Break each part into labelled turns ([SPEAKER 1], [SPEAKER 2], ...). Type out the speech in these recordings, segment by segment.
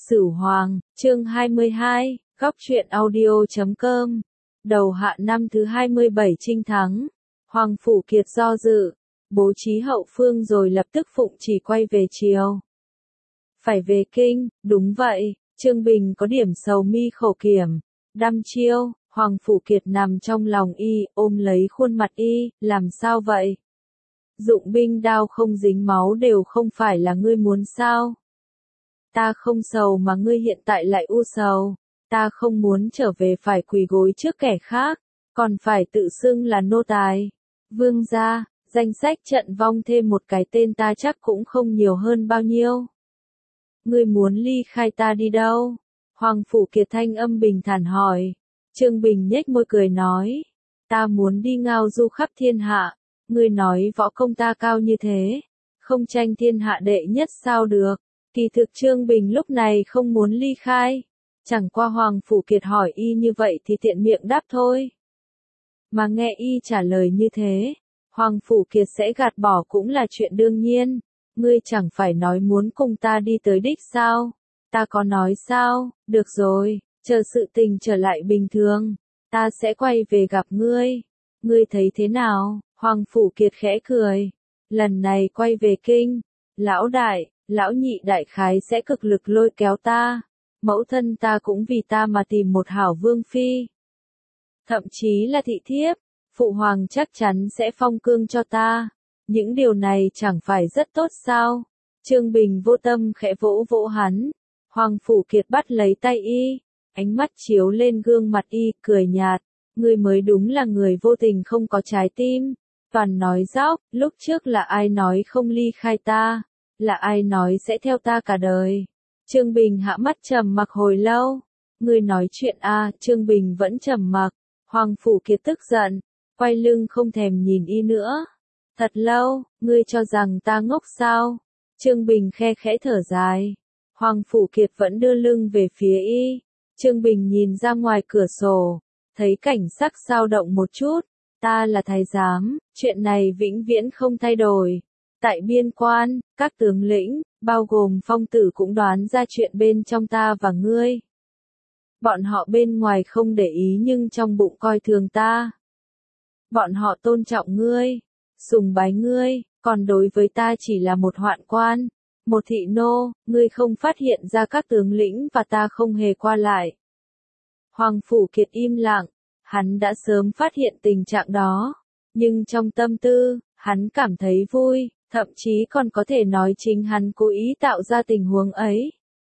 [SPEAKER 1] Sửu Hoàng, chương 22, góc truyện audio.com. Đầu hạ năm thứ 27 Chinh thắng, Hoàng Phủ Kiệt do dự, bố trí hậu phương rồi lập tức phụng chỉ quay về triều. Phải về kinh, đúng vậy, Trương Bình có điểm sầu mi khổ kiểm, đăm chiêu, Hoàng Phủ Kiệt nằm trong lòng y, ôm lấy khuôn mặt y, làm sao vậy? Dụng binh đao không dính máu đều không phải là ngươi muốn sao? Ta không sầu mà ngươi hiện tại lại u sầu, ta không muốn trở về phải quỳ gối trước kẻ khác, còn phải tự xưng là nô tài. Vương gia, danh sách trận vong thêm một cái tên ta chắc cũng không nhiều hơn bao nhiêu. Ngươi muốn ly khai ta đi đâu? Hoàng Phủ Kiệt thanh âm bình thản hỏi. Trương Bình nhếch môi cười nói, ta muốn đi ngao du khắp thiên hạ. Ngươi nói võ công ta cao như thế, không tranh thiên hạ đệ nhất sao được? Kỳ thực Trương Bình lúc này không muốn ly khai, chẳng qua Hoàng Phủ Kiệt hỏi y như vậy thì tiện miệng đáp thôi. Mà nghe y trả lời như thế, Hoàng Phủ Kiệt sẽ gạt bỏ cũng là chuyện đương nhiên. Ngươi chẳng phải nói muốn cùng ta đi tới đích sao? Ta có nói sao? Được rồi, chờ sự tình trở lại bình thường, ta sẽ quay về gặp ngươi. Ngươi thấy thế nào? Hoàng Phủ Kiệt khẽ cười. Lần này quay về kinh, lão đại, lão nhị đại khái sẽ cực lực lôi kéo ta. Mẫu thân ta cũng vì ta mà tìm một hảo vương phi. Thậm chí là thị thiếp, phụ hoàng chắc chắn sẽ phong cương cho ta. Những điều này chẳng phải rất tốt sao? Trương Bình vô tâm khẽ vỗ vỗ hắn. Hoàng Phủ Kiệt bắt lấy tay y, ánh mắt chiếu lên gương mặt y, cười nhạt. Ngươi mới đúng là người vô tình không có trái tim. Toàn nói dóc, lúc trước là ai nói không ly khai ta? Là ai nói sẽ theo ta cả đời? Trương Bình hạ mắt trầm mặc hồi lâu. Ngươi nói chuyện a? Trương Bình vẫn trầm mặc. Hoàng Phủ Kiệt tức giận, quay lưng không thèm nhìn y nữa. Thật lâu, ngươi cho rằng ta ngốc sao? Trương Bình khe khẽ thở dài. Hoàng Phủ Kiệt vẫn đưa lưng về phía y. Trương Bình nhìn ra ngoài cửa sổ, thấy cảnh sắc dao động một chút. Ta là thái giám, chuyện này vĩnh viễn không thay đổi. Tại biên quan, các tướng lĩnh, bao gồm Phong Tử cũng đoán ra chuyện bên trong ta và ngươi. Bọn họ bên ngoài không để ý nhưng trong bụng coi thường ta. Bọn họ tôn trọng ngươi, sùng bái ngươi, còn đối với ta chỉ là một hoạn quan, một thị nô. Ngươi không phát hiện ra các tướng lĩnh và ta không hề qua lại. Hoàng Phủ Kiệt im lặng, hắn đã sớm phát hiện tình trạng đó, nhưng trong tâm tư, hắn cảm thấy vui, thậm chí còn có thể nói chính hắn cố ý tạo ra tình huống ấy.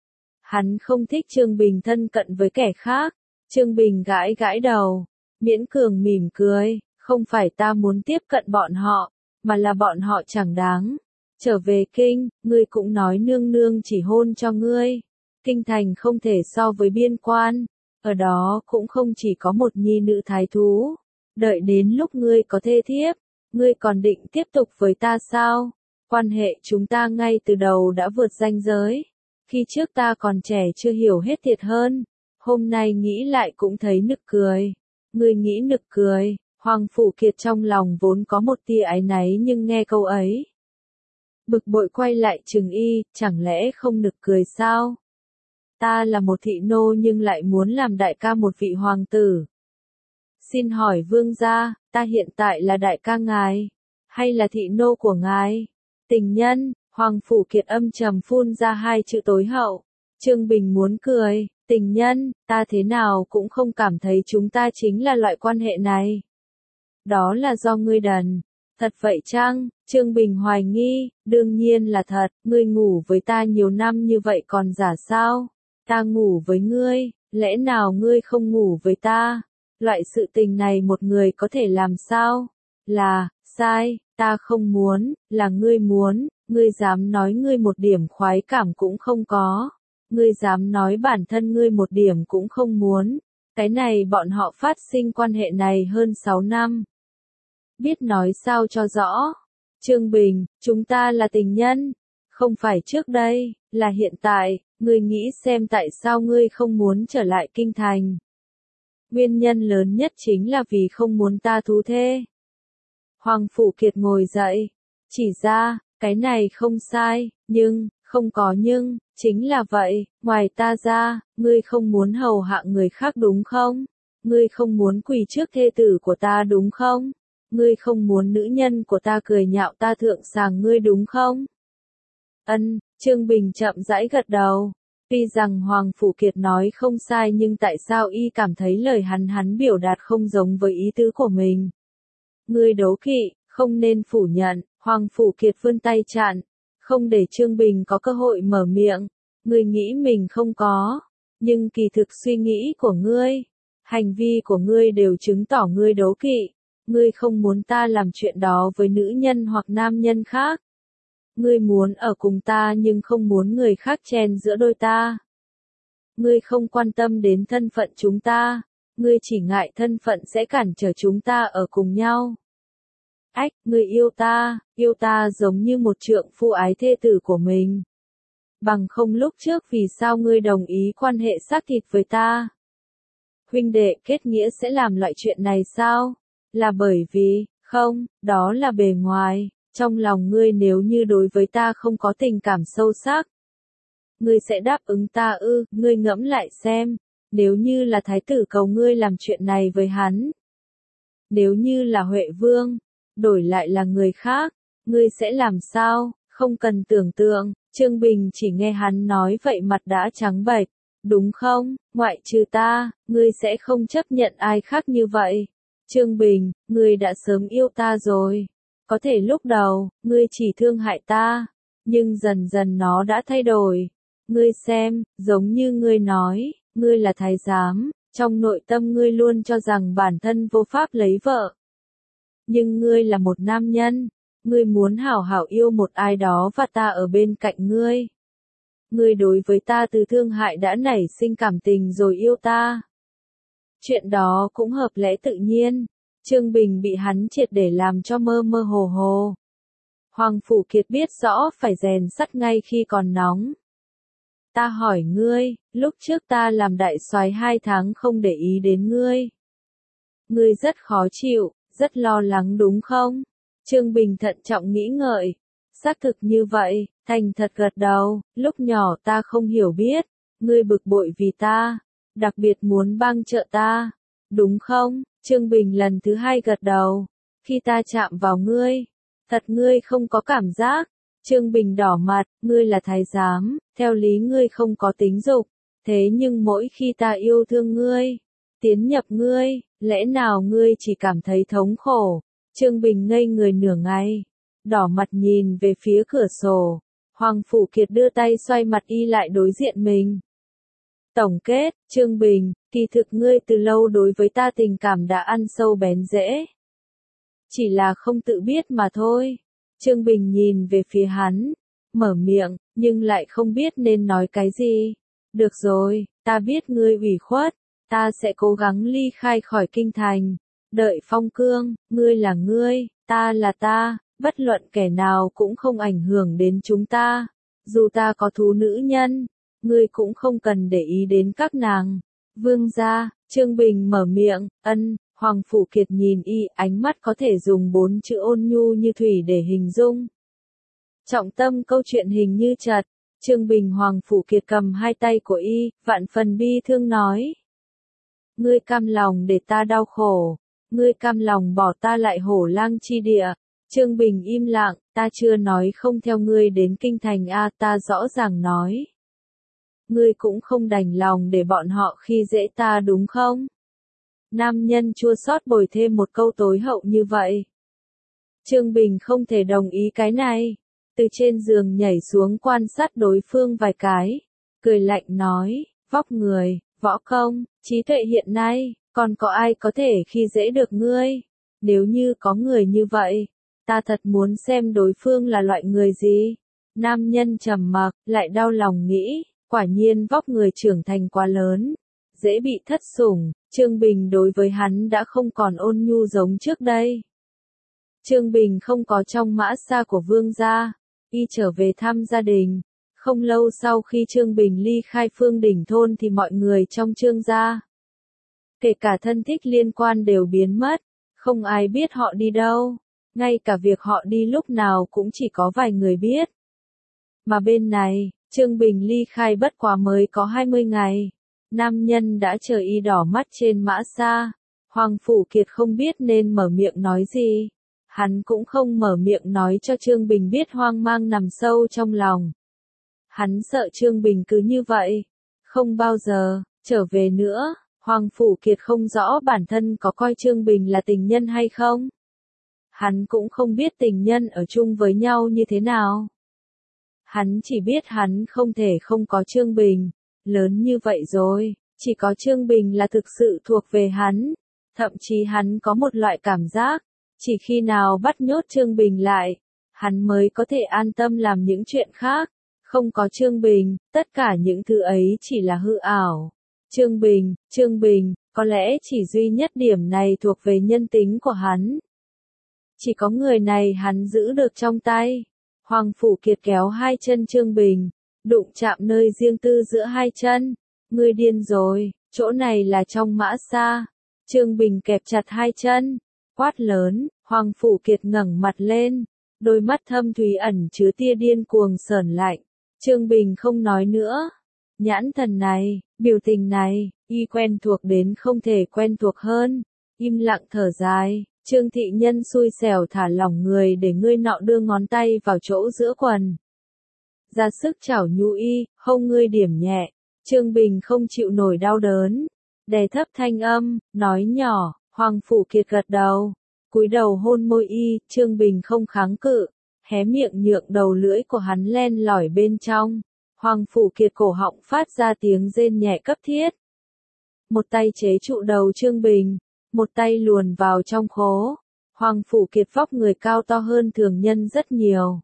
[SPEAKER 1] Hắn không thích Trương Bình thân cận với kẻ khác. Trương Bình gãi gãi đầu, miễn cường mỉm cười, không phải ta muốn tiếp cận bọn họ, mà là bọn họ chẳng đáng. Trở về kinh, ngươi cũng nói nương nương chỉ hôn cho ngươi. Kinh thành không thể so với biên quan, ở đó cũng không chỉ có một nhi nữ thái thú. Đợi đến lúc ngươi có thê thiếp, ngươi còn định tiếp tục với ta sao? Quan hệ chúng ta ngay từ đầu đã vượt ranh giới. Khi trước ta còn trẻ chưa hiểu hết thiệt hơn, hôm nay nghĩ lại cũng thấy nực cười. Ngươi nghĩ nực cười? Hoàng Phủ Kiệt trong lòng vốn có một tia áy náy nhưng nghe câu ấy, bực bội quay lại chừng y, chẳng lẽ không nực cười sao? Ta là một thị nô nhưng lại muốn làm đại ca một vị hoàng tử. Xin hỏi vương gia, ta hiện tại là đại ca ngài, hay là thị nô của ngài? Tình nhân. Hoàng Phủ Kiệt âm trầm phun ra hai chữ tối hậu. Trương Bình muốn cười, tình nhân, ta thế nào cũng không cảm thấy chúng ta chính là loại quan hệ này. Đó là do ngươi đần. Thật vậy chăng? Trương Bình hoài nghi, đương nhiên là thật, ngươi ngủ với ta nhiều năm như vậy còn giả sao? Ta ngủ với ngươi, lẽ nào ngươi không ngủ với ta? Loại sự tình này một người có thể làm sao? Là, sai, ta không muốn, là ngươi muốn. Ngươi dám nói ngươi một điểm khoái cảm cũng không có. Ngươi dám nói bản thân ngươi một điểm cũng không muốn. Cái này bọn họ phát sinh quan hệ này hơn 6 năm. Biết nói sao cho rõ. Trương Bình, chúng ta là tình nhân. Không phải trước đây, là hiện tại. Ngươi nghĩ xem tại sao ngươi không muốn trở lại kinh thành. Nguyên nhân lớn nhất chính là vì không muốn ta thú thê. Hoàng Phủ Kiệt ngồi dậy, chỉ ra, cái này không sai, nhưng, Không có nhưng, chính là vậy, ngoài ta ra, ngươi không muốn hầu hạ người khác đúng không? Ngươi không muốn quỳ trước thê tử của ta đúng không? Ngươi không muốn nữ nhân của ta cười nhạo ta thượng sàng ngươi đúng không? Ân, Trương Bình chậm rãi gật đầu. Tuy rằng Hoàng Phủ Kiệt nói không sai nhưng tại sao y cảm thấy lời hắn biểu đạt không giống với ý tứ của mình? Ngươi đố kỵ, không nên phủ nhận, Hoàng Phủ Kiệt vươn tay chặn, không để Trương Bình có cơ hội mở miệng. Ngươi nghĩ mình không có, nhưng kỳ thực suy nghĩ của ngươi, hành vi của ngươi đều chứng tỏ ngươi đố kỵ. Ngươi không muốn ta làm chuyện đó với nữ nhân hoặc nam nhân khác. Ngươi muốn ở cùng ta nhưng không muốn người khác chen giữa đôi ta. Ngươi không quan tâm đến thân phận chúng ta. Ngươi chỉ ngại thân phận sẽ cản trở chúng ta ở cùng nhau. Ách, ngươi yêu ta giống như một trượng phu ái thê tử của mình. Bằng không lúc trước vì sao ngươi đồng ý quan hệ xác thịt với ta? Huynh đệ kết nghĩa sẽ làm loại chuyện này sao? Là bởi vì, không, đó là bề ngoài, trong lòng ngươi nếu như đối với ta không có tình cảm sâu sắc. Ngươi sẽ đáp ứng ta ư, ngươi ngẫm lại xem, nếu như là thái tử cầu ngươi làm chuyện này với hắn. Nếu như là Huệ Vương, đổi lại là người khác, ngươi sẽ làm sao, không cần tưởng tượng, Trương Bình chỉ nghe hắn nói vậy mặt đã trắng bệch, đúng không, ngoại trừ ta, ngươi sẽ không chấp nhận ai khác như vậy. Trương Bình, ngươi đã sớm yêu ta rồi. Có thể lúc đầu, ngươi chỉ thương hại ta, nhưng dần dần nó đã thay đổi. Ngươi xem, giống như ngươi nói, ngươi là thái giám, trong nội tâm ngươi luôn cho rằng bản thân vô pháp lấy vợ. Nhưng ngươi là một nam nhân, ngươi muốn hảo hảo yêu một ai đó và ta ở bên cạnh ngươi. Ngươi đối với ta từ thương hại đã nảy sinh cảm tình rồi yêu ta. Chuyện đó cũng hợp lẽ tự nhiên. Trương Bình bị hắn triệt để làm cho mơ mơ hồ hồ. Hoàng Phủ Kiệt biết rõ phải rèn sắt ngay khi còn nóng. Ta hỏi ngươi, lúc trước ta làm đại soái 2 tháng không để ý đến ngươi. Ngươi rất khó chịu, rất lo lắng đúng không? Trương Bình thận trọng nghĩ ngợi. Xác thực như vậy, thành thật gật đầu, lúc nhỏ ta không hiểu biết. Ngươi bực bội vì ta, đặc biệt muốn bang trợ ta. Đúng không? Trương Bình lần thứ 2 gật đầu. Khi ta chạm vào ngươi, thật ngươi không có cảm giác. Trương Bình đỏ mặt, ngươi là thái giám, theo lý ngươi không có tính dục. Thế nhưng mỗi khi ta yêu thương ngươi, tiến nhập ngươi, lẽ nào ngươi chỉ cảm thấy thống khổ? Trương Bình ngây người nửa ngày, đỏ mặt nhìn về phía cửa sổ. Hoàng Phủ Kiệt đưa tay xoay mặt y lại đối diện mình. Tổng kết, Trương Bình, kỳ thực ngươi từ lâu đối với ta tình cảm đã ăn sâu bén rễ. Chỉ là không tự biết mà thôi. Trương Bình nhìn về phía hắn, mở miệng, nhưng lại không biết nên nói cái gì. Được rồi, ta biết ngươi ủy khuất, ta sẽ cố gắng ly khai khỏi kinh thành. Đợi phong cương, ngươi là ngươi, ta là ta, bất luận kẻ nào cũng không ảnh hưởng đến chúng ta. Dù ta có thú nữ nhân, ngươi cũng không cần để ý đến các nàng. Vương gia, Trương Bình mở miệng, ân, Hoàng Phủ Kiệt nhìn y, ánh mắt có thể dùng 4 chữ ôn nhu như thủy để hình dung. Trọng tâm câu chuyện hình như chật, Trương Bình Hoàng Phủ Kiệt cầm 2 tay của y, vạn phần bi thương nói. Ngươi cam lòng để ta đau khổ, ngươi cam lòng bỏ ta lại hổ lang chi địa. Trương Bình im lặng, ta chưa nói không theo ngươi đến kinh thành a, ta rõ ràng nói. Ngươi cũng không đành lòng để bọn họ khi dễ ta đúng không? Nam nhân chua xót bồi thêm một câu tối hậu như vậy. Trương Bình không thể đồng ý cái này. Từ trên giường nhảy xuống quan sát đối phương vài cái. Cười lạnh nói, vóc người, võ công, trí tuệ hiện nay, còn có ai có thể khi dễ được ngươi? Nếu như có người như vậy, ta thật muốn xem đối phương là loại người gì. Nam nhân trầm mặc, lại đau lòng nghĩ, quả nhiên vóc người trưởng thành quá lớn, dễ bị thất sủng. Trương Bình đối với hắn đã không còn ôn nhu giống trước đây. Trương Bình không có trong mã xa của Vương gia, y trở về thăm gia đình. Không lâu sau khi Trương Bình ly khai Phương Đỉnh thôn thì mọi người trong Trương gia, kể cả thân thích liên quan đều biến mất, không ai biết họ đi đâu, ngay cả việc họ đi lúc nào cũng chỉ có vài người biết. Mà bên này, Trương Bình ly khai bất quá mới có 20 ngày. Nam nhân đã chờ y đỏ mắt trên mã xa. Hoàng Phủ Kiệt không biết nên mở miệng nói gì. Hắn cũng không mở miệng nói cho Trương Bình biết hoang mang nằm sâu trong lòng. Hắn sợ Trương Bình cứ như vậy, không bao giờ trở về nữa. Hoàng Phủ Kiệt không rõ bản thân có coi Trương Bình là tình nhân hay không. Hắn cũng không biết tình nhân ở chung với nhau như thế nào. Hắn chỉ biết hắn không thể không có Trương Bình. Lớn như vậy rồi, chỉ có Trương Bình là thực sự thuộc về hắn. Thậm chí hắn có một loại cảm giác, chỉ khi nào bắt nhốt Trương Bình lại, hắn mới có thể an tâm làm những chuyện khác. Không có Trương Bình, tất cả những thứ ấy chỉ là hư ảo. Trương Bình, có lẽ chỉ duy nhất điểm này thuộc về nhân tính của hắn. Chỉ có người này hắn giữ được trong tay. Hoàng Phủ Kiệt kéo hai chân Trương Bình, đụng chạm nơi riêng tư giữa hai chân. Ngươi điên rồi, chỗ này là trong mã xa. Trương Bình kẹp chặt hai chân, quát lớn. Hoàng Phủ Kiệt ngẩng mặt lên, đôi mắt thâm thúy ẩn chứa tia điên cuồng sởn lạnh. Trương Bình không nói nữa. Nhãn thần này, biểu tình này, y quen thuộc đến không thể quen thuộc hơn. Im lặng thở dài. Trương thị nhân xui xẻo thả lỏng người để ngươi nọ đưa ngón tay vào chỗ giữa quần. Ra sức chảo nhu y, hông ngươi điểm nhẹ. Trương Bình không chịu nổi đau đớn. Đè thấp thanh âm, nói nhỏ. Hoàng Phủ Kiệt gật đầu. Cúi đầu hôn môi y, Trương Bình không kháng cự. Hé miệng nhượng đầu lưỡi của hắn len lỏi bên trong. Hoàng Phủ Kiệt cổ họng phát ra tiếng rên nhẹ cấp thiết. Một tay chế trụ đầu Trương Bình, một tay luồn vào trong khố. Hoàng Phủ Kiệt vóc người cao to hơn thường nhân rất nhiều.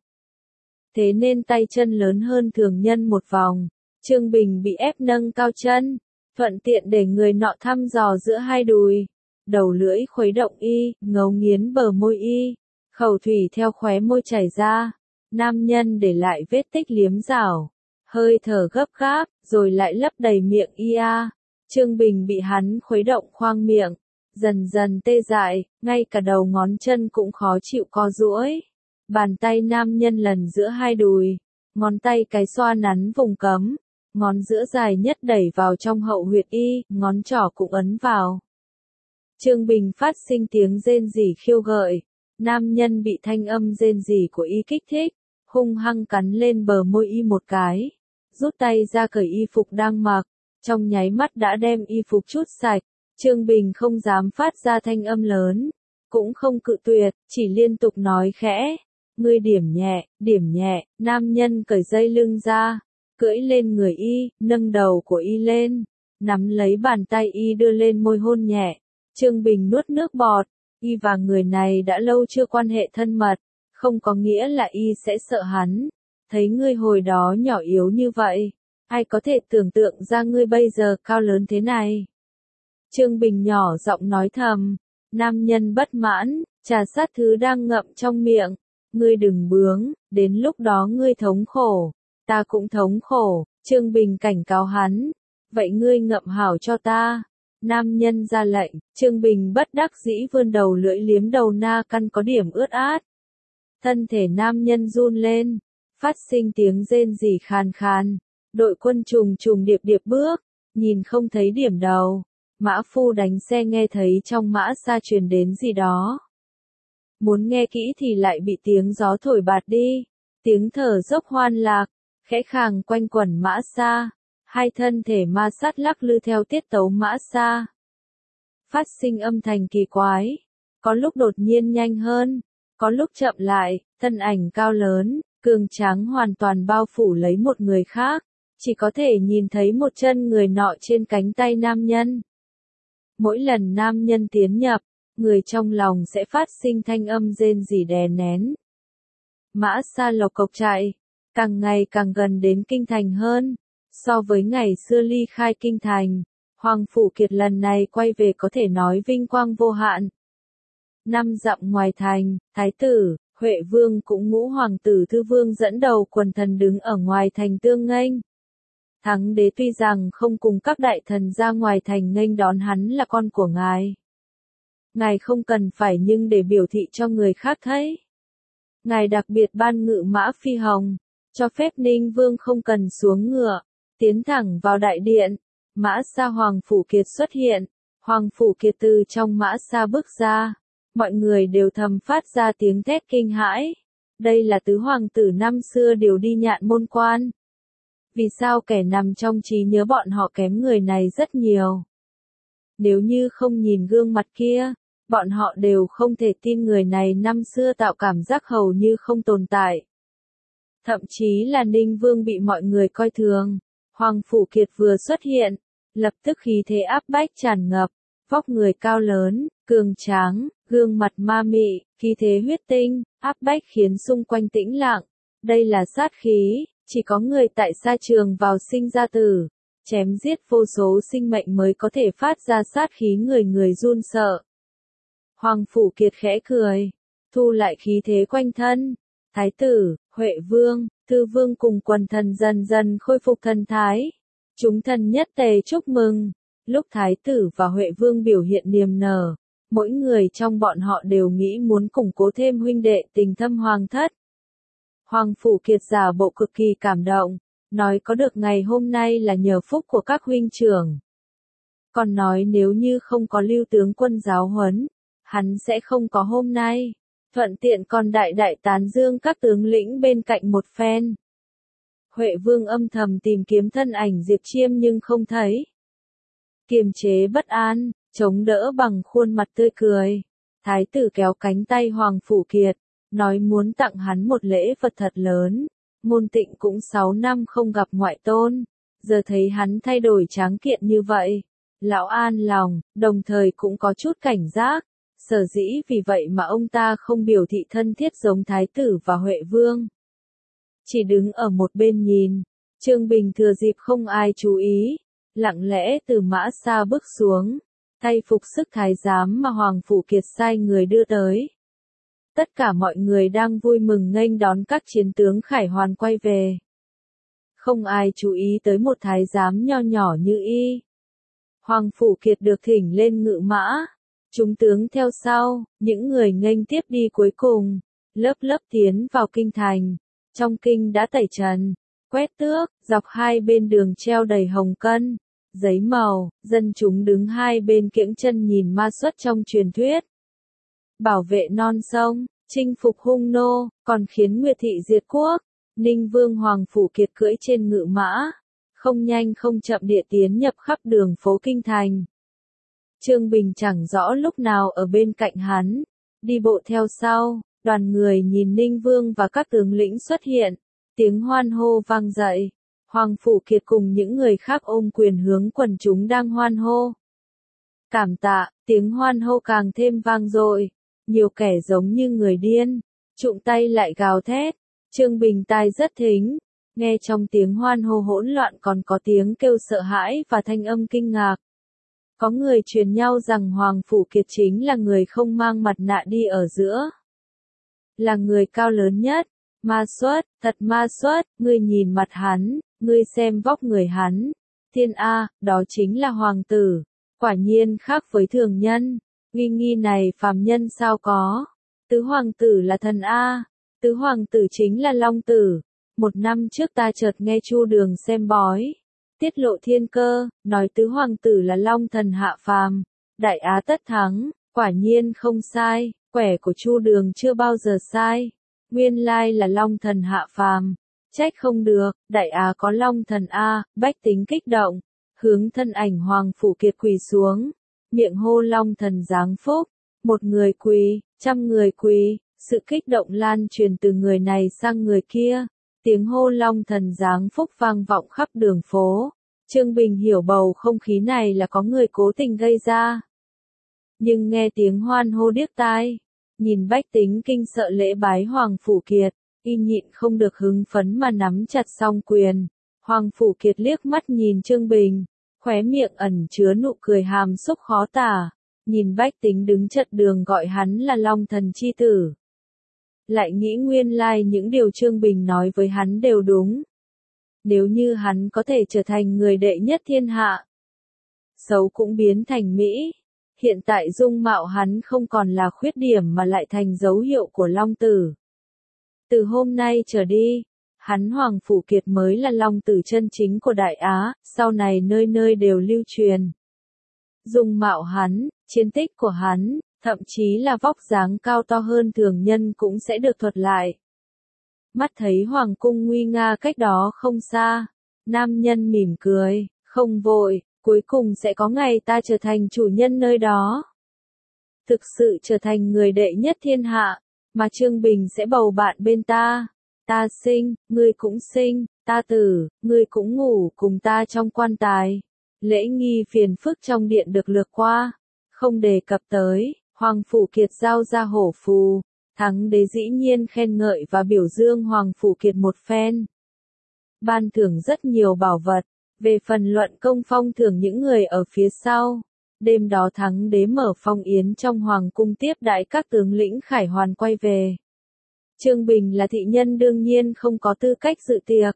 [SPEAKER 1] Thế nên tay chân lớn hơn thường nhân một vòng. Trương Bình bị ép nâng cao chân, thuận tiện để người nọ thăm dò giữa hai đùi. Đầu lưỡi khuấy động y, ngấu nghiến bờ môi y. Khẩu thủy theo khóe môi chảy ra. Nam nhân để lại vết tích liếm rảo. Hơi thở gấp gáp, rồi lại lấp đầy miệng y a. Trương Bình bị hắn khuấy động khoang miệng. Dần dần tê dại, ngay cả đầu ngón chân cũng khó chịu co duỗi. Bàn tay nam nhân lần giữa hai đùi. Ngón tay cái xoa nắn vùng cấm. Ngón giữa dài nhất đẩy vào trong hậu huyệt y, ngón trỏ cũng ấn vào. Trương Bình phát sinh tiếng rên rỉ khiêu gợi. Nam nhân bị thanh âm rên rỉ của y kích thích, hung hăng cắn lên bờ môi y một cái. Rút tay ra cởi y phục đang mặc, trong nháy mắt đã đem y phục trút sạch. Trương Bình không dám phát ra thanh âm lớn, cũng không cự tuyệt, chỉ liên tục nói khẽ. Ngươi điểm nhẹ, nam nhân cởi dây lưng ra, cưỡi lên người y, nâng đầu của y lên, nắm lấy bàn tay y đưa lên môi hôn nhẹ. Trương Bình nuốt nước bọt, y và người này đã lâu chưa quan hệ thân mật, không có nghĩa là y sẽ sợ hắn. Thấy ngươi hồi đó nhỏ yếu như vậy, ai có thể tưởng tượng ra ngươi bây giờ cao lớn thế này. Trương Bình nhỏ giọng nói thầm, nam nhân bất mãn, trà sát thứ đang ngậm trong miệng. Ngươi đừng bướng, đến lúc đó ngươi thống khổ, ta cũng thống khổ. Trương Bình cảnh cáo hắn, vậy ngươi ngậm hảo cho ta. Nam nhân ra lệnh, Trương Bình bất đắc dĩ vươn đầu lưỡi liếm đầu na căn có điểm ướt át. Thân thể nam nhân run lên, phát sinh tiếng rên rỉ khàn khàn. Đội quân trùng trùng điệp điệp bước, nhìn không thấy điểm đầu. Mã phu đánh xe nghe thấy trong mã xa truyền đến gì đó. Muốn nghe kỹ thì lại bị tiếng gió thổi bạt đi. Tiếng thở dốc hoan lạc, khẽ khàng quanh quẩn mã xa. Hai thân thể ma sát lắc lư theo tiết tấu mã xa. Phát sinh âm thanh kỳ quái. Có lúc đột nhiên nhanh hơn, có lúc chậm lại, thân ảnh cao lớn, cường tráng hoàn toàn bao phủ lấy một người khác. Chỉ có thể nhìn thấy một chân người nọ trên cánh tay nam nhân. Mỗi lần nam nhân tiến nhập, người trong lòng sẽ phát sinh thanh âm rên rỉ đè nén. Mã xa lộc cộc chạy, càng ngày càng gần đến kinh thành hơn. So với ngày xưa ly khai kinh thành, Hoàng Phủ Kiệt lần này quay về có thể nói vinh quang vô hạn. 5 dặm ngoài thành, Thái tử, Huệ Vương cũng ngũ hoàng tử Thư Vương dẫn đầu quần thần đứng ở ngoài thành tương nghênh. Thắng đế tuy rằng không cùng các đại thần ra ngoài thành nghênh đón hắn là con của ngài. Ngài không cần phải nhưng để biểu thị cho người khác thấy. Ngài đặc biệt ban ngự mã phi hồng, cho phép Ninh Vương không cần xuống ngựa, tiến thẳng vào đại điện. Mã Sa Hoàng Phủ Kiệt xuất hiện, Hoàng Phủ Kiệt từ trong Mã Sa bước ra, mọi người đều thầm phát ra tiếng thét kinh hãi. Đây là tứ hoàng tử năm xưa đều đi nhạn môn quan. Vì sao kẻ nằm trong trí nhớ bọn họ kém người này rất nhiều? Nếu như không nhìn gương mặt kia, bọn họ đều không thể tin người này năm xưa tạo cảm giác hầu như không tồn tại. Thậm chí là Ninh Vương bị mọi người coi thường. Hoàng Phủ Kiệt vừa xuất hiện, lập tức khí thế áp bách tràn ngập, vóc người cao lớn, cường tráng, gương mặt ma mị, khí thế huyết tinh, áp bách khiến xung quanh tĩnh lặng. Đây là sát khí, chỉ có người tại sa trường vào sinh ra tử, chém giết vô số sinh mệnh mới có thể phát ra sát khí người người run sợ. Hoàng Phủ Kiệt khẽ cười, thu lại khí thế quanh thân. Thái tử, Huệ Vương, Thư Vương cùng quần thần dần dần khôi phục thần thái. Chúng thần nhất tề chúc mừng. Lúc Thái tử và Huệ Vương biểu hiện niềm nở, mỗi người trong bọn họ đều nghĩ muốn củng cố thêm huynh đệ tình thâm hoàng thất. Hoàng Phủ Kiệt giả bộ cực kỳ cảm động, nói có được ngày hôm nay là nhờ phúc của các huynh trưởng. Còn nói nếu như không có Lưu tướng quân giáo huấn, hắn sẽ không có hôm nay. Thuận tiện còn đại đại tán dương các tướng lĩnh bên cạnh một phen. Huệ Vương âm thầm tìm kiếm thân ảnh Diệp Chiêm nhưng không thấy. Kiềm chế bất an, chống đỡ bằng khuôn mặt tươi cười. Thái tử kéo cánh tay Hoàng Phủ Kiệt, nói muốn tặng hắn một lễ vật thật lớn. Ngôn Tịnh cũng 6 năm không gặp ngoại tôn, giờ thấy hắn thay đổi tráng kiện như vậy. Lão an lòng, đồng thời cũng có chút cảnh giác. Sở dĩ vì vậy mà ông ta không biểu thị thân thiết giống Thái tử và Huệ Vương. Chỉ đứng ở một bên nhìn, Trương Bình thừa dịp không ai chú ý, lặng lẽ từ Mã Sa bước xuống, thay phục sức thái giám mà Hoàng Phủ Kiệt sai người đưa tới. Tất cả mọi người đang vui mừng nghênh đón các chiến tướng khải hoàn quay về. Không ai chú ý tới một thái giám nho nhỏ như y. Hoàng Phủ Kiệt được thỉnh lên ngự mã. Chúng tướng theo sau, những người nghênh tiếp đi cuối cùng, lớp lớp tiến vào kinh thành. Trong kinh đã tẩy trần, quét tước, dọc hai bên đường treo đầy hồng cân, giấy màu, dân chúng đứng hai bên kiễng chân nhìn ma xuất trong truyền thuyết. Bảo vệ non sông, chinh phục hung nô, còn khiến Nguyệt thị diệt quốc. Ninh Vương Hoàng Phủ Kiệt cưỡi trên ngự mã, không nhanh không chậm địa tiến nhập khắp đường phố kinh thành. Trương Bình chẳng rõ lúc nào ở bên cạnh hắn, đi bộ theo sau, đoàn người nhìn Ninh Vương và các tướng lĩnh xuất hiện, tiếng hoan hô vang dậy, Hoàng Phủ Kiệt cùng những người khác ôm quyền hướng quần chúng đang hoan hô. Cảm tạ, tiếng hoan hô càng thêm vang dội, nhiều kẻ giống như người điên, trụng tay lại gào thét, Trương Bình tai rất thính, nghe trong tiếng hoan hô hỗn loạn còn có tiếng kêu sợ hãi và thanh âm kinh ngạc. Có người truyền nhau rằng Hoàng Phủ Kiệt chính là người không mang mặt nạ đi ở giữa. Là người cao lớn nhất. Ma xuất, thật ma xuất, ngươi nhìn mặt hắn, ngươi xem vóc người hắn. Thiên A, đó chính là hoàng tử. Quả nhiên khác với thường nhân. Nghi nghi này phàm nhân sao có. Tứ hoàng tử là thần A. Tứ hoàng tử chính là long tử. Một năm trước ta chợt nghe Chu Đường xem bói. Tiết lộ thiên cơ, nói tứ hoàng tử là long thần hạ phàm, đại á tất thắng, quả nhiên không sai, quẻ của Chu Đường chưa bao giờ sai, nguyên lai là long thần hạ phàm, trách không được, đại á có long thần A, bách tính kích động, hướng thân ảnh Hoàng Phủ Kiệt quỳ xuống, miệng hô long thần giáng phúc, một người quỳ, trăm người quỳ, sự kích động lan truyền từ người này sang người kia. Tiếng hô long thần giáng phúc vang vọng khắp đường phố. Trương Bình hiểu bầu không khí này là có người cố tình gây ra. Nhưng nghe tiếng hoan hô điếc tai, nhìn bách tính kinh sợ lễ bái Hoàng Phủ Kiệt, y nhịn không được hứng phấn mà nắm chặt song quyền. Hoàng Phủ Kiệt liếc mắt nhìn Trương Bình, khóe miệng ẩn chứa nụ cười hàm xúc khó tả, nhìn bách tính đứng chật đường gọi hắn là long thần chi tử. Lại nghĩ nguyên lai những điều Trương Bình nói với hắn đều đúng. Nếu như hắn có thể trở thành người đệ nhất thiên hạ, xấu cũng biến thành mỹ. Hiện tại dung mạo hắn không còn là khuyết điểm mà lại thành dấu hiệu của long tử. Từ hôm nay trở đi, Hắn Hoàng Phủ Kiệt mới là long tử chân chính của Đại Á, sau này nơi nơi đều lưu truyền. Dung mạo hắn, chiến tích của hắn, thậm chí là vóc dáng cao to hơn thường nhân cũng sẽ được thuật lại. Mắt thấy Hoàng cung nguy nga cách đó không xa, nam nhân mỉm cười, không vội, cuối cùng sẽ có ngày ta trở thành chủ nhân nơi đó. Thực sự trở thành người đệ nhất thiên hạ, mà Trương Bình sẽ bầu bạn bên ta. Ta sinh, ngươi cũng sinh, ta tử, ngươi cũng ngủ cùng ta trong quan tài. Lễ nghi phiền phức trong điện được lược qua, không đề cập tới, Hoàng Phủ Kiệt giao ra hổ phù, thắng đế dĩ nhiên khen ngợi và biểu dương Hoàng Phủ Kiệt một phen. Ban thưởng rất nhiều bảo vật, về phần luận công phong thưởng những người ở phía sau. Đêm đó thắng đế mở phong yến trong hoàng cung tiếp đãi các tướng lĩnh khải hoàn quay về. Trương Bình là thị nhân đương nhiên không có tư cách dự tiệc.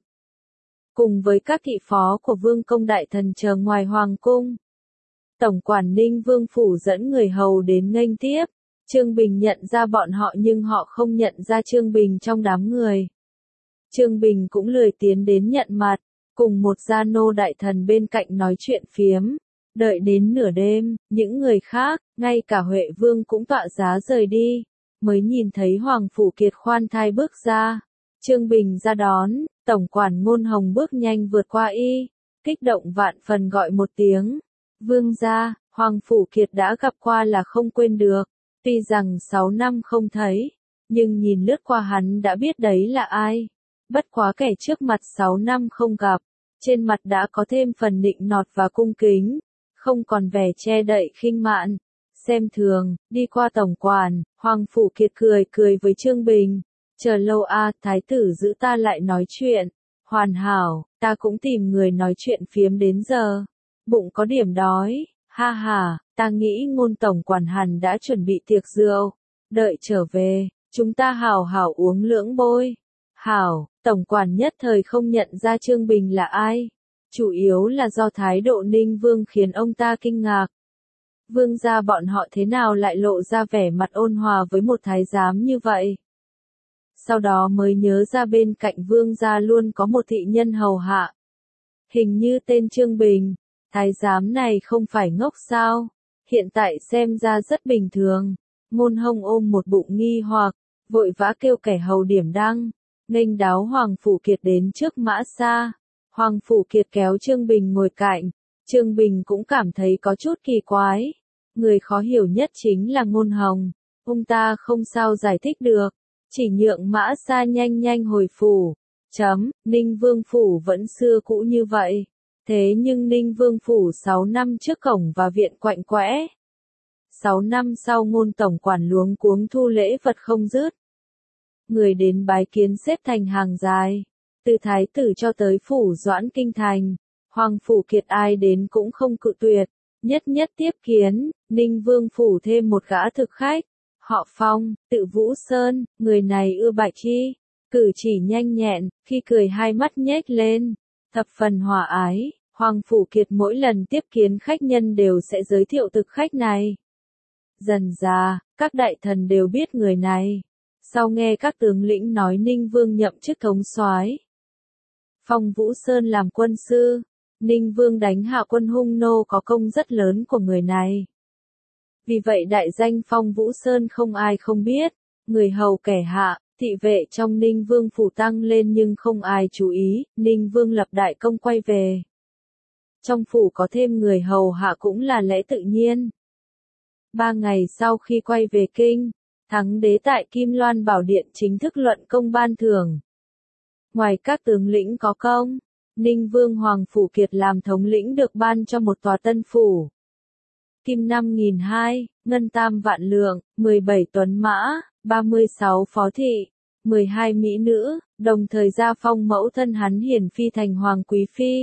[SPEAKER 1] Cùng với các thị phó của vương công đại thần chờ ngoài hoàng cung. Tổng quản Ninh Vương Phủ dẫn người hầu đến nghênh tiếp. Trương Bình nhận ra bọn họ nhưng họ không nhận ra Trương Bình trong đám người. Trương Bình cũng lười tiến đến nhận mặt, cùng một gia nô đại thần bên cạnh nói chuyện phiếm. Đợi đến nửa đêm, những người khác, ngay cả Huệ Vương cũng tọa giá rời đi, mới nhìn thấy Hoàng Phủ Kiệt khoan thai bước ra. Trương Bình ra đón, tổng quản Ngôn Hồng bước nhanh vượt qua y, kích động vạn phần gọi một tiếng. Vương gia, Hoàng Phủ Kiệt đã gặp qua là không quên được, tuy rằng 6 năm không thấy, nhưng nhìn lướt qua hắn đã biết đấy là ai. Bất quá kẻ trước mặt 6 năm không gặp, trên mặt đã có thêm phần nịnh nọt và cung kính. Không còn vẻ che đậy khinh mạn, xem thường, đi qua tổng quản, Hoàng Phủ Kiệt cười cười với Trương Bình, chờ lâu thái tử giữ ta lại nói chuyện, hoàn hảo, ta cũng tìm người nói chuyện phiếm đến giờ, bụng có điểm đói, ha ha, ta nghĩ Ngôn tổng quản hẳn đã chuẩn bị tiệc rượu, đợi trở về, chúng ta hảo hảo uống lưỡng bôi, hảo, tổng quản nhất thời không nhận ra Trương Bình là ai. Chủ yếu là do thái độ Ninh Vương khiến ông ta kinh ngạc. Vương gia bọn họ thế nào lại lộ ra vẻ mặt ôn hòa với một thái giám như vậy? Sau đó mới nhớ ra bên cạnh vương gia luôn có một thị nhân hầu hạ. Hình như tên Trương Bình, thái giám này không phải ngốc sao? Hiện tại xem ra rất bình thường. Ngôn Hồng ôm một bụng nghi hoặc, vội vã kêu kẻ hầu điểm đăng, nghênh đáo Hoàng Phủ Kiệt đến trước mã xa. Hoàng Phủ Kiệt kéo Trương Bình ngồi cạnh, Trương Bình cũng cảm thấy có chút kỳ quái. Người khó hiểu nhất chính là Ngôn Hồng, ông ta không sao giải thích được, chỉ nhượng mã xa nhanh nhanh hồi phủ. Ninh Vương Phủ vẫn xưa cũ như vậy, thế nhưng Ninh Vương Phủ 6 năm trước cổng và viện quạnh quẽ. 6 năm sau Ngôn tổng quản luống cuống thu lễ vật không dứt. Người đến bái kiến xếp thành hàng dài. Từ thái tử cho tới phủ Doãn Kinh Thành, Hoàng Phủ Kiệt ai đến cũng không cự tuyệt, nhất nhất tiếp kiến. Ninh Vương Phủ thêm một gã thực khách, họ Phong, tự Vũ Sơn, người này ưa Bạch Chi, cử chỉ nhanh nhẹn, khi cười hai mắt nhếch lên, thập phần hòa ái. Hoàng Phủ Kiệt mỗi lần tiếp kiến khách nhân đều sẽ giới thiệu thực khách này. Dần dà, các đại thần đều biết người này. Sau nghe các tướng lĩnh nói Ninh Vương nhậm chức thống soái, Phong Vũ Sơn làm quân sư, Ninh Vương đánh hạ quân hung nô có công rất lớn của người này. Vì vậy đại danh Phong Vũ Sơn không ai không biết, người hầu kẻ hạ, thị vệ trong Ninh Vương phủ tăng lên nhưng không ai chú ý. Ninh Vương lập đại công quay về. Trong phủ có thêm người hầu hạ cũng là lẽ tự nhiên. 3 ngày sau khi quay về kinh, thắng đế tại Kim Loan Bảo Điện chính thức luận công ban thưởng. Ngoài các tướng lĩnh có công, Ninh Vương Hoàng Phủ Kiệt làm thống lĩnh được ban cho một tòa tân phủ. Kim 5.200, ngân tam vạn lượng, 17 tuấn mã, 36 phó thị, 12 mỹ nữ, đồng thời gia phong mẫu thân hắn hiển phi thành hoàng quý phi.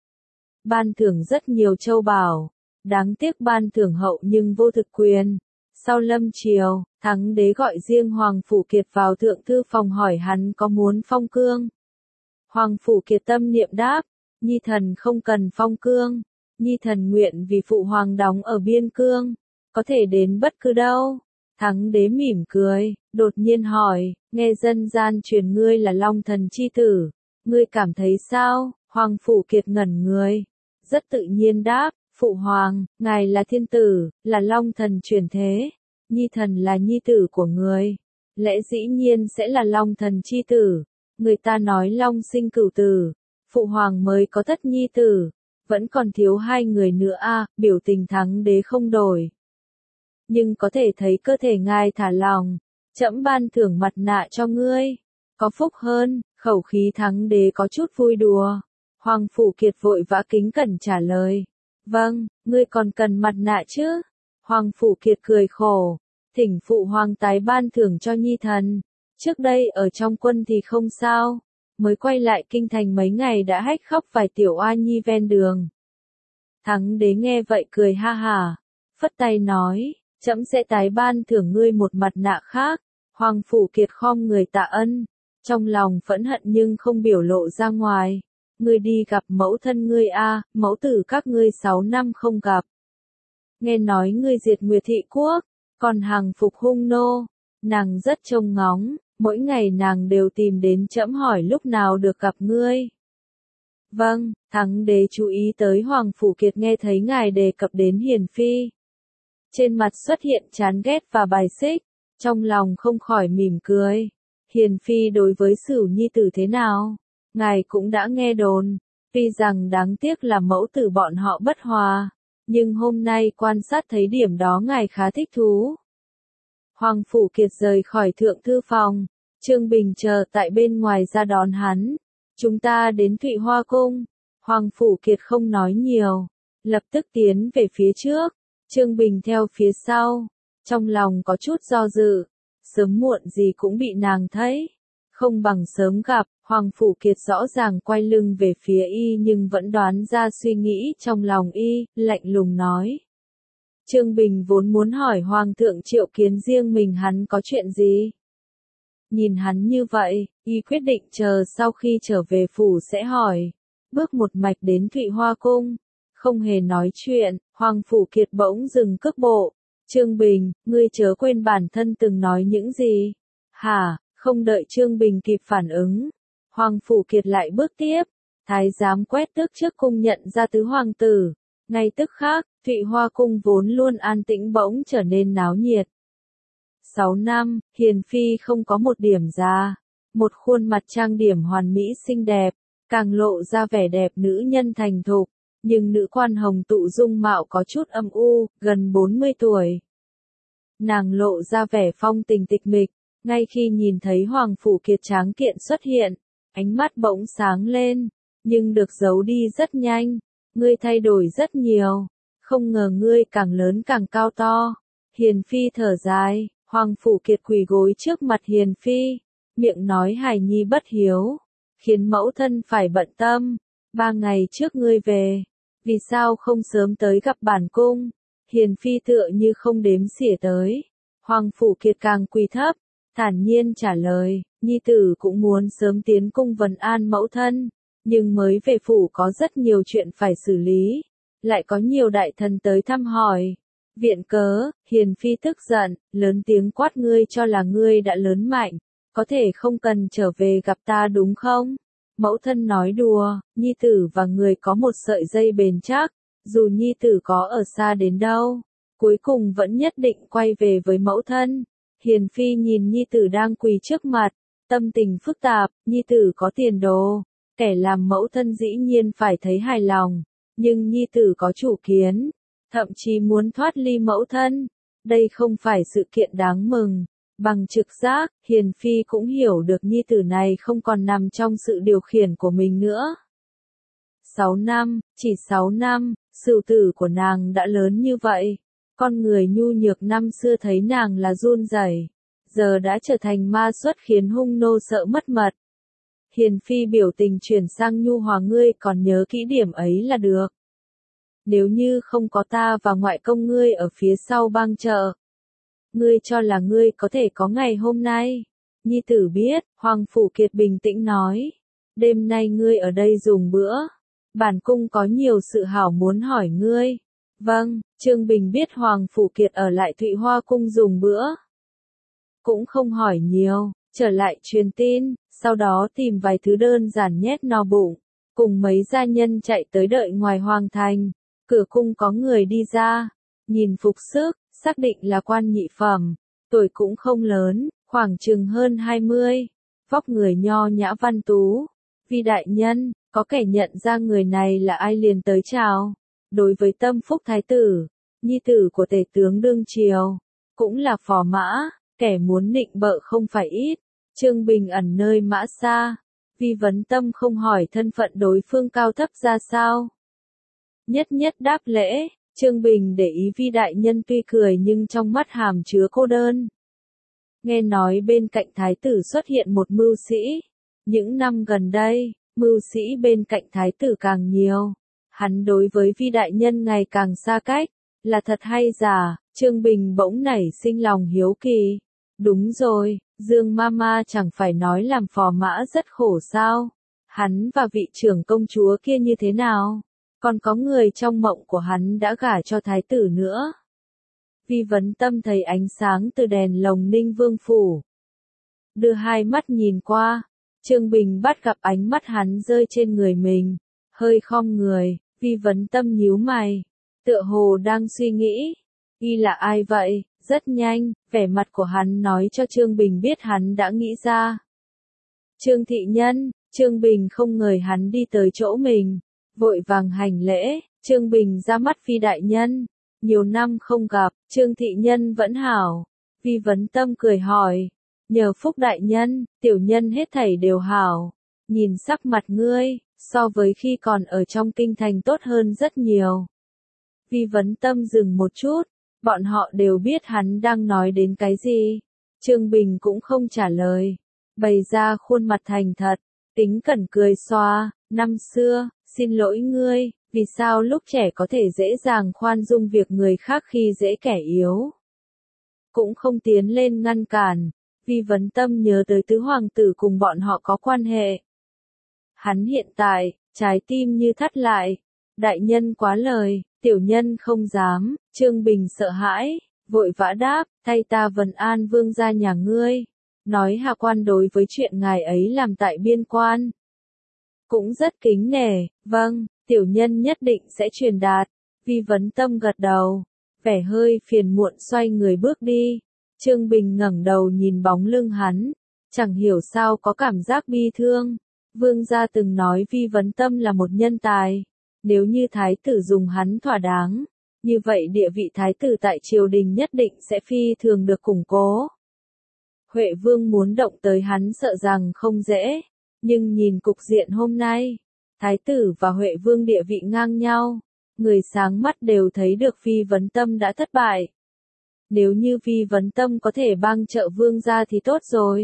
[SPEAKER 1] Ban thưởng rất nhiều châu bảo, đáng tiếc ban thưởng hậu nhưng vô thực quyền. Sau lâm triều, thắng đế gọi riêng Hoàng Phủ Kiệt vào thượng thư phòng hỏi hắn có muốn phong cương. Hoàng Phủ Kiệt tâm niệm đáp, nhi thần không cần phong cương, nhi thần nguyện vì phụ hoàng đóng ở biên cương, có thể đến bất cứ đâu. Thắng đế mỉm cười, đột nhiên hỏi, nghe dân gian truyền ngươi là Long Thần chi tử, ngươi cảm thấy sao? Hoàng Phủ Kiệt ngẩn người, rất tự nhiên đáp, Phụ Hoàng, ngài là thiên tử, là Long Thần chuyển thế, Nhi Thần là nhi tử của người, lẽ dĩ nhiên sẽ là Long Thần chi tử, người ta nói Long sinh cửu tử, Phụ Hoàng mới có thất nhi tử, vẫn còn thiếu 2 người nữa a. Biểu tình Thắng Đế không đổi. Nhưng có thể thấy cơ thể ngài thả lòng, trẫm ban thưởng mặt nạ cho ngươi, có phúc hơn, khẩu khí Thắng Đế có chút vui đùa. Hoàng Phủ Kiệt vội vã kính cẩn trả lời, vâng, ngươi còn cần mặt nạ chứ? Hoàng Phủ Kiệt cười khổ, thỉnh Phụ Hoàng tái ban thưởng cho Nhi Thần, trước đây ở trong quân thì không sao, mới quay lại kinh thành mấy ngày đã hách khóc vài tiểu oa nhi ven đường. Thắng Đế nghe vậy cười ha hả, phất tay nói, trẫm sẽ tái ban thưởng ngươi một mặt nạ khác. Hoàng Phủ Kiệt khom người tạ ân, trong lòng phẫn hận nhưng không biểu lộ ra ngoài. Ngươi đi gặp mẫu thân ngươi a, mẫu tử các ngươi 6 năm không gặp. Nghe nói ngươi diệt Nguyệt Thị Quốc, còn hàng phục hung nô, nàng rất trông ngóng, mỗi ngày nàng đều tìm đến trẫm hỏi lúc nào được gặp ngươi. Vâng, Thắng Đế chú ý tới Hoàng Phủ Kiệt nghe thấy ngài đề cập đến Hiền Phi. Trên mặt xuất hiện chán ghét và bài xích, trong lòng không khỏi mỉm cười. Hiền Phi đối với Sửu nhi tử thế nào? Ngài cũng đã nghe đồn, tuy rằng đáng tiếc là mẫu tử bọn họ bất hòa, nhưng hôm nay quan sát thấy điểm đó ngài khá thích thú. Hoàng Phủ Kiệt rời khỏi thượng thư phòng, Trương Bình chờ tại bên ngoài ra đón hắn. Chúng ta đến Thụy Hoa Cung. Hoàng Phủ Kiệt không nói nhiều, lập tức tiến về phía trước. Trương Bình theo phía sau, trong lòng có chút do dự, sớm muộn gì cũng bị nàng thấy, không bằng sớm gặp. Hoàng Phủ Kiệt rõ ràng quay lưng về phía y nhưng vẫn đoán ra suy nghĩ trong lòng y, lạnh lùng nói. Trương Bình vốn muốn hỏi Hoàng thượng triệu kiến riêng mình hắn có chuyện gì. Nhìn hắn như vậy, y quyết định chờ sau khi trở về phủ sẽ hỏi. Bước một mạch đến Thụy Hoa Cung, không hề nói chuyện, Hoàng Phủ Kiệt bỗng dừng cước bộ. Trương Bình, ngươi chớ quên bản thân từng nói những gì. Hả, không đợi Trương Bình kịp phản ứng. Hoàng Phủ Kiệt lại bước tiếp, thái giám quét tước trước cung nhận ra tứ hoàng tử. Ngay tức khác, Thụy Hoa Cung vốn luôn an tĩnh bỗng trở nên náo nhiệt. 6 năm, Hiền Phi không có một điểm già, một khuôn mặt trang điểm hoàn mỹ xinh đẹp, càng lộ ra vẻ đẹp nữ nhân thành thục, nhưng nữ quan Hồng Tụ dung mạo có chút âm u, gần 40 tuổi. Nàng lộ ra vẻ phong tình tịch mịch, ngay khi nhìn thấy Hoàng Phủ Kiệt tráng kiện xuất hiện, ánh mắt bỗng sáng lên, nhưng được giấu đi rất nhanh. Ngươi thay đổi rất nhiều, không ngờ ngươi càng lớn càng cao to. Hiền Phi thở dài, Hoàng Phủ Kiệt quỳ gối trước mặt Hiền Phi, miệng nói hài nhi bất hiếu, khiến mẫu thân phải bận tâm. 3 ngày trước ngươi về, vì sao không sớm tới gặp bản cung? Hiền Phi tựa như không đếm xỉa tới. Hoàng Phủ Kiệt càng quỳ thấp, thản nhiên trả lời, nhi tử cũng muốn sớm tiến cung vấn an mẫu thân, nhưng mới về phủ có rất nhiều chuyện phải xử lý, lại có nhiều đại thần tới thăm hỏi. Viện cớ, Hiền Phi tức giận, lớn tiếng quát, ngươi cho là ngươi đã lớn mạnh, có thể không cần trở về gặp ta đúng không? Mẫu thân nói đùa, nhi tử và người có một sợi dây bền chắc, dù nhi tử có ở xa đến đâu, cuối cùng vẫn nhất định quay về với mẫu thân. Hiền Phi nhìn nhi tử đang quỳ trước mặt, tâm tình phức tạp, nhi tử có tiền đồ, kẻ làm mẫu thân dĩ nhiên phải thấy hài lòng, nhưng nhi tử có chủ kiến, thậm chí muốn thoát ly mẫu thân. Đây không phải sự kiện đáng mừng. Bằng trực giác, Hiền Phi cũng hiểu được nhi tử này không còn nằm trong sự điều khiển của mình nữa. 6 năm, chỉ 6 năm, sửu tử của nàng đã lớn như vậy. Con người nhu nhược năm xưa thấy nàng là run rẩy, giờ đã trở thành ma xuất khiến hung nô sợ mất mật. Hiền Phi biểu tình chuyển sang nhu hòa, ngươi còn nhớ kỹ điểm ấy là được. Nếu như không có ta và ngoại công ngươi ở phía sau bang trợ, ngươi cho là ngươi có thể có ngày hôm nay? Nhi tử biết, Hoàng Phủ Kiệt bình tĩnh nói. Đêm nay ngươi ở đây dùng bữa. Bản cung có nhiều sự hảo muốn hỏi ngươi. Vâng, Trương Bình biết Hoàng Phủ Kiệt ở lại Thụy Hoa Cung dùng bữa, cũng không hỏi nhiều, trở lại truyền tin, sau đó tìm vài thứ đơn giản nhét no bụng, cùng mấy gia nhân chạy tới đợi ngoài hoàng thành. Cửa cung có người đi ra, nhìn phục sức, xác định là quan nhị phẩm, tuổi cũng không lớn, khoảng chừng hơn 20, vóc người nho nhã văn tú. Vi đại nhân, có kẻ nhận ra người này là ai liền tới chào. Đối với Tâm Phúc thái tử, nhi tử của tể tướng đương triều, cũng là phò mã, kẻ muốn nịnh bợ không phải ít. Trương Bình ẩn nơi Mã Sa, Vi Vấn Tâm không hỏi thân phận đối phương cao thấp ra sao. Nhất nhất đáp lễ, Trương Bình để ý Vi đại nhân tuy cười nhưng trong mắt hàm chứa cô đơn. Nghe nói bên cạnh thái tử xuất hiện một mưu sĩ. Những năm gần đây, mưu sĩ bên cạnh thái tử càng nhiều. Hắn đối với Vi đại nhân ngày càng xa cách, là thật hay giả? Trương Bình bỗng nảy sinh lòng hiếu kỳ. Đúng rồi, Dương Mama chẳng phải nói làm phò mã rất khổ sao? Hắn và vị trưởng công chúa kia như thế nào? Còn có người trong mộng của hắn đã gả cho thái tử nữa. Vi Vấn Tâm thấy ánh sáng từ đèn lồng Ninh Vương phủ. Đưa hai mắt nhìn qua, Trương Bình bắt gặp ánh mắt hắn rơi trên người mình, hơi khom người, Vi Vấn Tâm nhíu mày, tựa hồ đang suy nghĩ, y là ai vậy? Rất nhanh, vẻ mặt của hắn nói cho Trương Bình biết hắn đã nghĩ ra. Trương thị nhân, Trương Bình không ngờ hắn đi tới chỗ mình, vội vàng hành lễ, Trương Bình ra mắt Vi đại nhân, nhiều năm không gặp, Trương thị nhân vẫn hảo. Vi Vấn Tâm cười hỏi, nhờ Phúc đại nhân, tiểu nhân hết thảy đều hảo, nhìn sắc mặt ngươi, so với khi còn ở trong kinh thành tốt hơn rất nhiều. Vi Vấn Tâm dừng một chút, bọn họ đều biết hắn đang nói đến cái gì. Trương Bình cũng không trả lời, bày ra khuôn mặt thành thật, tính cẩn cười xoa, năm xưa, xin lỗi ngươi, vì sao lúc trẻ có thể dễ dàng khoan dung việc người khác khi dễ kẻ yếu. Cũng không tiến lên ngăn cản, Vi Vấn Tâm nhớ tới tứ hoàng tử cùng bọn họ có quan hệ. Hắn hiện tại, trái tim như thắt lại, đại nhân quá lời, tiểu nhân không dám. Trương Bình sợ hãi, vội vã đáp, thay ta vấn an vương gia nhà ngươi, nói hạ quan đối với chuyện ngài ấy làm tại biên quan. Cũng rất kính nể, vâng, tiểu nhân nhất định sẽ truyền đạt. Vi Vấn Tâm gật đầu, vẻ hơi phiền muộn xoay người bước đi. Trương Bình ngẩng đầu nhìn bóng lưng hắn, chẳng hiểu sao có cảm giác bi thương. Vương gia từng nói Vi Vấn Tâm là một nhân tài, nếu như thái tử dùng hắn thỏa đáng, như vậy địa vị thái tử tại triều đình nhất định sẽ phi thường được củng cố. Huệ Vương muốn động tới hắn sợ rằng không dễ, nhưng nhìn cục diện hôm nay, thái tử và Huệ Vương địa vị ngang nhau, người sáng mắt đều thấy được Vi Vấn Tâm đã thất bại. Nếu như Vi Vấn Tâm có thể bang trợ vương gia thì tốt rồi.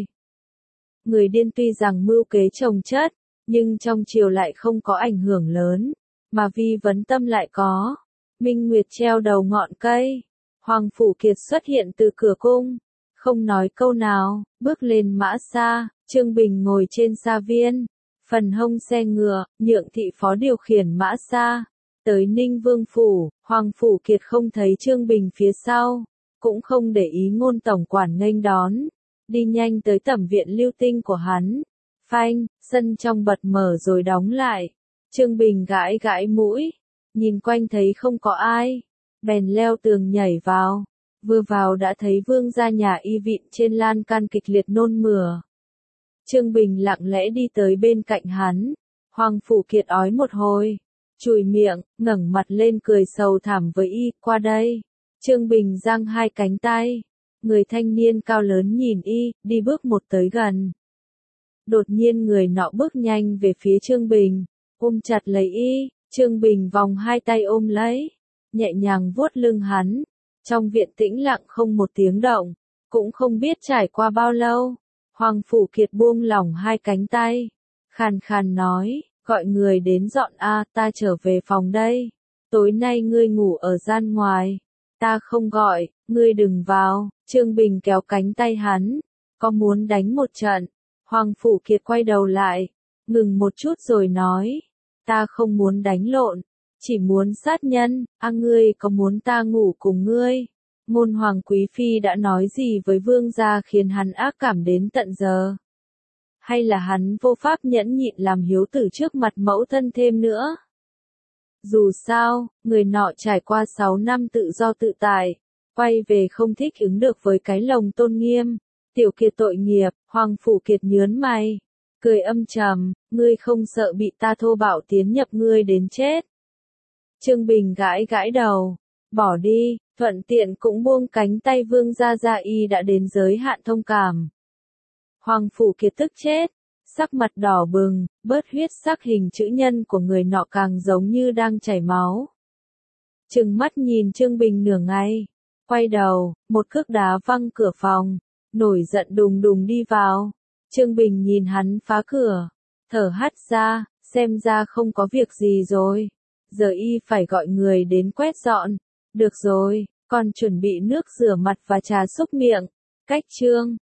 [SPEAKER 1] Người điên tuy rằng mưu kế chồng chất, nhưng trong triều lại không có ảnh hưởng lớn, mà Vi Vấn Tâm lại có. Minh Nguyệt treo đầu ngọn cây, Hoàng Phủ Kiệt xuất hiện từ cửa cung, không nói câu nào, bước lên mã xa, Trương Bình ngồi trên xa viên, phần hông xe ngựa, Nhượng thị phó điều khiển mã xa, tới Ninh Vương Phủ. Hoàng Phủ Kiệt không thấy Trương Bình phía sau, cũng không để ý ngôn tổng quản nghênh đón, đi nhanh tới tẩm viện lưu tinh của hắn. Phanh, sân trong bật mở rồi đóng lại. Trương Bình gãi gãi mũi, nhìn quanh thấy không có ai, bèn leo tường nhảy vào. Vừa vào đã thấy vương gia nhà y vịn trên lan can kịch liệt nôn mửa. Trương Bình lặng lẽ đi tới bên cạnh hắn. Hoàng Phủ Kiệt ói một hồi, chùi miệng, ngẩng mặt lên cười sầu thảm với y, qua đây. Trương Bình giang hai cánh tay. Người thanh niên cao lớn nhìn y, đi bước một tới gần. Đột nhiên người nọ bước nhanh về phía Trương Bình, ôm chặt lấy y. Trương Bình vòng hai tay ôm lấy, nhẹ nhàng vuốt lưng hắn. Trong viện tĩnh lặng không một tiếng động, cũng không biết trải qua bao lâu. Hoàng Phủ Kiệt buông lỏng hai cánh tay, khàn khàn nói, gọi người đến dọn ta trở về phòng đây. Tối nay ngươi ngủ ở gian ngoài, ta không gọi, ngươi đừng vào. Trương Bình kéo cánh tay hắn, có muốn đánh một trận? Hoàng Phủ Kiệt quay đầu lại, ngừng một chút rồi nói, ta không muốn đánh lộn, chỉ muốn sát nhân. Ngươi có muốn ta ngủ cùng ngươi? Ngôn hoàng quý phi đã nói gì với vương gia khiến hắn ác cảm đến tận giờ? Hay là hắn vô pháp nhẫn nhịn làm hiếu tử trước mặt mẫu thân thêm nữa? Dù sao, người nọ trải qua 6 năm tự do tự tại, quay về không thích ứng được với cái lồng tôn nghiêm. Tiểu Kiệt tội nghiệp, Hoàng Phủ Kiệt nhớn mày, cười âm trầm, ngươi không sợ bị ta thô bạo tiến nhập ngươi đến chết. Trương Bình gãi gãi đầu, bỏ đi, thuận tiện cũng buông cánh tay vương gia y đã đến giới hạn thông cảm. Hoàng Phủ Kiệt tức chết, sắc mặt đỏ bừng, bớt huyết sắc hình chữ nhân của người nọ càng giống như đang chảy máu. Trừng mắt nhìn Trương Bình nửa ngày, quay đầu, một cước đá văng cửa phòng, nổi giận đùng đùng đi vào. Trương Bình nhìn hắn phá cửa, thở hắt ra, xem ra không có việc gì rồi. Giờ y phải gọi người đến quét dọn. Được rồi, còn chuẩn bị nước rửa mặt và trà xúc miệng. Cách chương